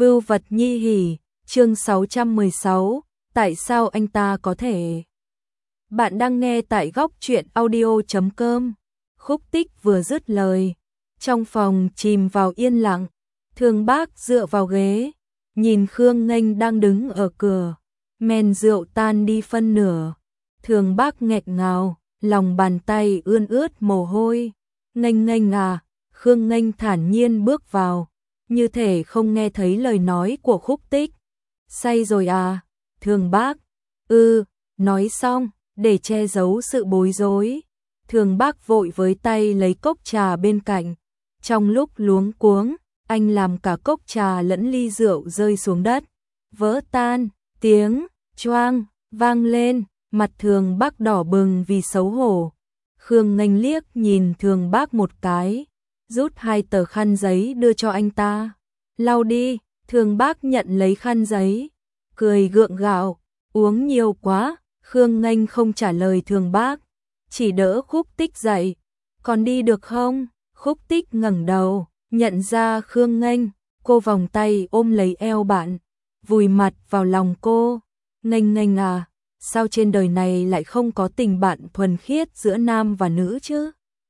Vưu vật nhi hỉ, chương 616, tại sao anh ta có thể? Bạn đang nghe tại góc truyện audio.com. Khúc Tích vừa dứt lời, trong phòng chìm vào yên lặng. Thường Bác dựa vào ghế, nhìn Khương Nghênh đang đứng ở cửa, men rượu tan đi phân nửa. Thường Bác nghẹt ngào, lòng bàn tay ươn ướt mồ hôi. Nghênh Nghênh à? Khương Nghênh thản nhiên bước vào, như thể không nghe thấy lời nói của Khúc Tích. Say rồi à? Thường Bác. Nói xong, để che giấu sự bối rối, Thường Bác vội với tay lấy cốc trà bên cạnh. Trong lúc luống cuống, anh làm cả cốc trà lẫn ly rượu rơi xuống đất, vỡ tan, tiếng choang vang lên, mặt Thường Bác đỏ bừng vì xấu hổ. Khương Nghênh liếc nhìn Thường Bác một cái, rút 2 tờ khăn giấy đưa cho anh ta. Lau đi. Thường Bác nhận lấy khăn giấy, cười gượng gạo, uống nhiều quá. Khương Nghênh không trả lời Thường Bác, chỉ đỡ Khúc Tích dậy. Còn đi được không? Khúc Tích ngẩng đầu, nhận ra Khương Nghênh, cô vòng tay ôm lấy eo bạn, vùi mặt vào lòng cô. Nghênh Nghênh à, sao trên đời này lại không có tình bạn thuần khiết giữa nam và nữ chứ?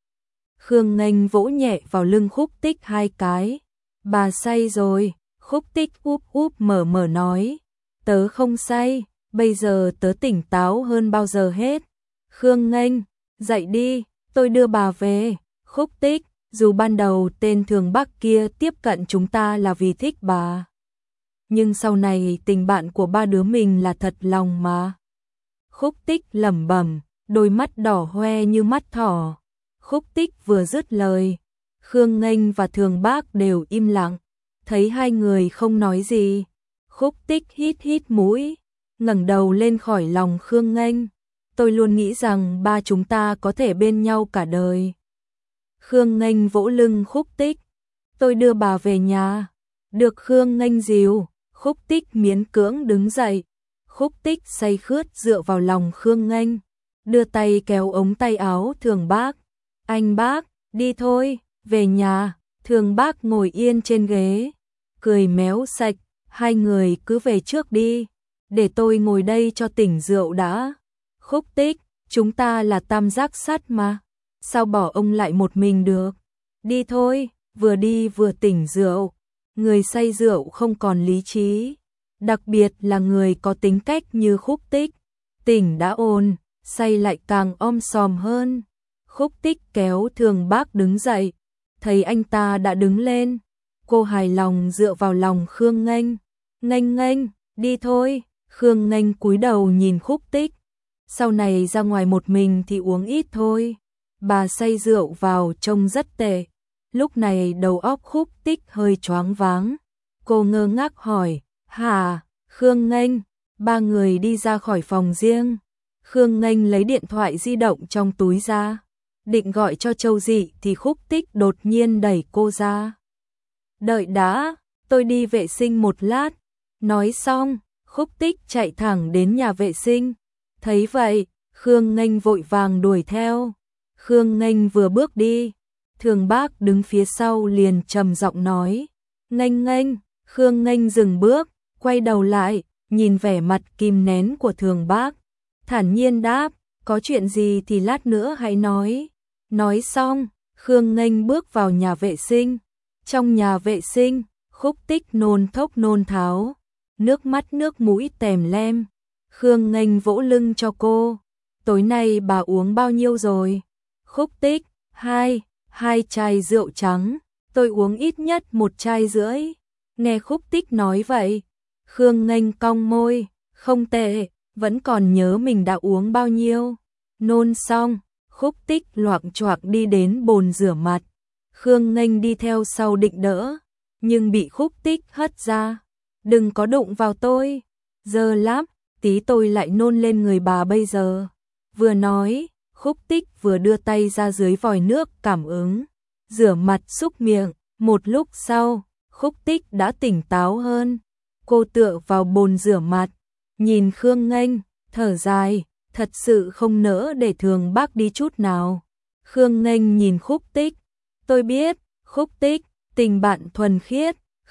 Khương Nghênh vỗ nhẹ vào lưng Khúc Tích 2 cái. Bà say rồi. Khúc Tích úp úp mở mở nói. Tớ không say, bây giờ tớ tỉnh táo hơn bao giờ hết. Khương Nghênh, dậy đi, tôi đưa bà về. Khúc Tích, dù ban đầu tên Thường Bác kia tiếp cận chúng ta là vì thích bà, nhưng sau này tình bạn của ba đứa mình là thật lòng mà. Khúc Tích lẩm bẩm, đôi mắt đỏ hoe như mắt thỏ. Khúc Tích vừa dứt lời, Khương Nghênh và Thường Bác đều im lặng. Thấy hai người không nói gì, Khúc Tích hít hít mũi, ngẩng đầu lên khỏi lòng Khương Nghênh. Tôi luôn nghĩ rằng ba chúng ta có thể bên nhau cả đời. Khương Nghênh vỗ lưng Khúc Tích. Tôi đưa bà về nhà. Được. Khương Nghênh dìu. Khúc Tích miễn cưỡng đứng dậy. Khúc Tích say khướt dựa vào lòng Khương Nghênh, đưa tay kéo ống tay áo Thường Bác. Anh Bác, đi thôi, về nhà. Thường Bác ngồi yên trên ghế, cười méo sạch. Hai người cứ về trước đi, để tôi ngồi đây cho tỉnh rượu đã. Khúc Tích, chúng ta là tam giác sắt mà, sao bỏ ông lại một mình được? Đi thôi. Vừa đi vừa tỉnh rượu. Người say rượu không còn lý trí, đặc biệt là người có tính cách như Khúc Tích. Tỉnh đã ồn, say lại càng om sòm hơn. Khúc Tích kéo Thường Bác đứng dậy, thấy anh ta đã đứng lên, cô hài lòng dựa vào lòng Khương Nghênh. Nghênh Nghênh, đi thôi. Khương Nghênh cúi đầu nhìn Khúc Tích. Sau này ra ngoài một mình thì uống ít thôi. Bà say rượu vào trông rất tệ. Lúc này đầu óc Khúc Tích hơi choáng váng. Cô ngơ ngác hỏi, hả? Khương Nghênh. Ba người đi ra khỏi phòng riêng. Khương Nghênh lấy điện thoại di động trong túi ra, định gọi cho Châu Dị thì Khúc Tích đột nhiên đẩy cô ra. Đợi đã, tôi đi vệ sinh một lát. Nói xong, Khúc Tích chạy thẳng đến nhà vệ sinh. Thấy vậy, Khương Nghênh vội vàng đuổi theo. Khương Nghênh vừa bước đi, Thường Bác đứng phía sau liền trầm giọng nói, Nghênh Nghênh. Khương Nghênh dừng bước, quay đầu lại, nhìn vẻ mặt kìm nén của Thường Bác, thản nhiên đáp, có chuyện gì thì lát nữa hãy nói. Nói xong, Khương Nghênh bước vào nhà vệ sinh. Trong nhà vệ sinh, Khúc Tích nôn thốc nôn tháo, nước mắt nước mũi tèm lem. Khương Nghênh vỗ lưng cho cô. Tối nay bà uống bao nhiêu rồi? Khúc Tích, 2 chai rượu trắng. Tôi uống ít nhất 1,5 chai. Nghe Khúc Tích nói vậy, Khương Nghênh cong môi, không tệ, vẫn còn nhớ mình đã uống bao nhiêu. Nôn xong, Khúc Tích loạng choạng đi đến bồn rửa mặt. Khương Nghênh đi theo sau định đỡ, nhưng bị Khúc Tích hất ra. Đừng có đụng vào tôi, giờ lắm, tí tôi lại nôn lên người bà bây giờ. Vừa nói, Khúc Tích vừa đưa tay ra dưới vòi nước cảm ứng, rửa mặt súc miệng. Một lúc sau, Khúc Tích đã tỉnh táo hơn. Cô tựa vào bồn rửa mặt, nhìn Khương Nghênh, thở dài, thật sự không nỡ để Thường Bác đi chút nào. Khương Nghênh nhìn Khúc Tích. Tôi biết, Khúc Tích, tình bạn thuần khiết.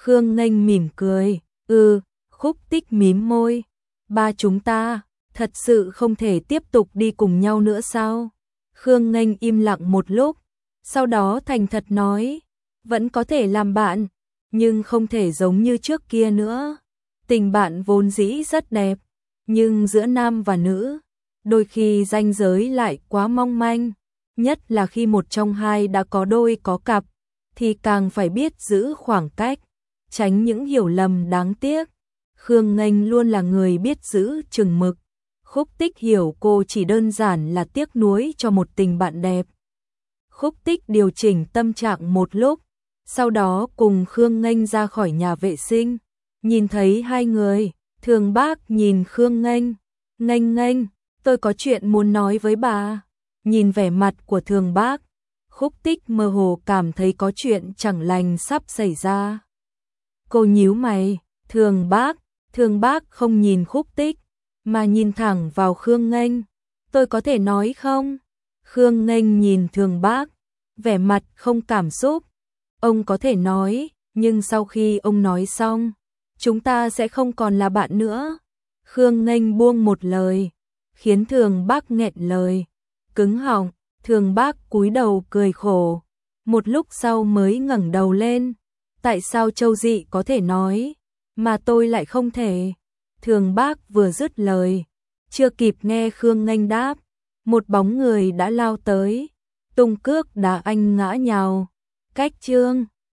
Khương Nghênh mỉm cười, Khúc Tích mím môi, ba chúng ta, thật sự không thể tiếp tục đi cùng nhau nữa sao? Khương Nghênh im lặng một lúc, sau đó thành thật nói, vẫn có thể làm bạn, nhưng không thể giống như trước kia nữa. Tình bạn vốn dĩ rất đẹp, nhưng giữa nam và nữ, đôi khi ranh giới lại quá mong manh, nhất là khi một trong hai đã có đôi có cặp, thì càng phải biết giữ khoảng cách, tránh những hiểu lầm đáng tiếc. Khương Nghênh luôn là người biết giữ chừng mực. Khúc Tích hiểu cô chỉ đơn giản là tiếc nuối cho một tình bạn đẹp. Khúc Tích điều chỉnh tâm trạng một lúc, sau đó cùng Khương Nghênh ra khỏi nhà vệ sinh. Nhìn thấy hai người, Thường Bác nhìn Khương Nghênh, Nghênh Nghênh, tôi có chuyện muốn nói với bà. Nhìn vẻ mặt của Thường Bác, Khúc Tích mơ hồ cảm thấy có chuyện chẳng lành sắp xảy ra. Cô nhíu mày, Thường Bác không nhìn Khúc Tích, mà nhìn thẳng vào Khương Nghênh. Tôi có thể nói không? Khương Nghênh nhìn Thường Bác, vẻ mặt không cảm xúc. Ông có thể nói, nhưng sau khi ông nói xong, chúng ta sẽ không còn là bạn nữa. Khương Nghênh buông một lời, khiến Thường Bác nghẹn lời, cứng họng. Thường Bác cúi đầu cười khổ, một lúc sau mới ngẩng đầu lên. Tại sao Châu Dị có thể nói, mà tôi lại không thể? Thường Bác vừa dứt lời, chưa kịp nghe Khương Nghênh đáp, một bóng người đã lao tới, tung cước đá anh ngã nhào. Cách chương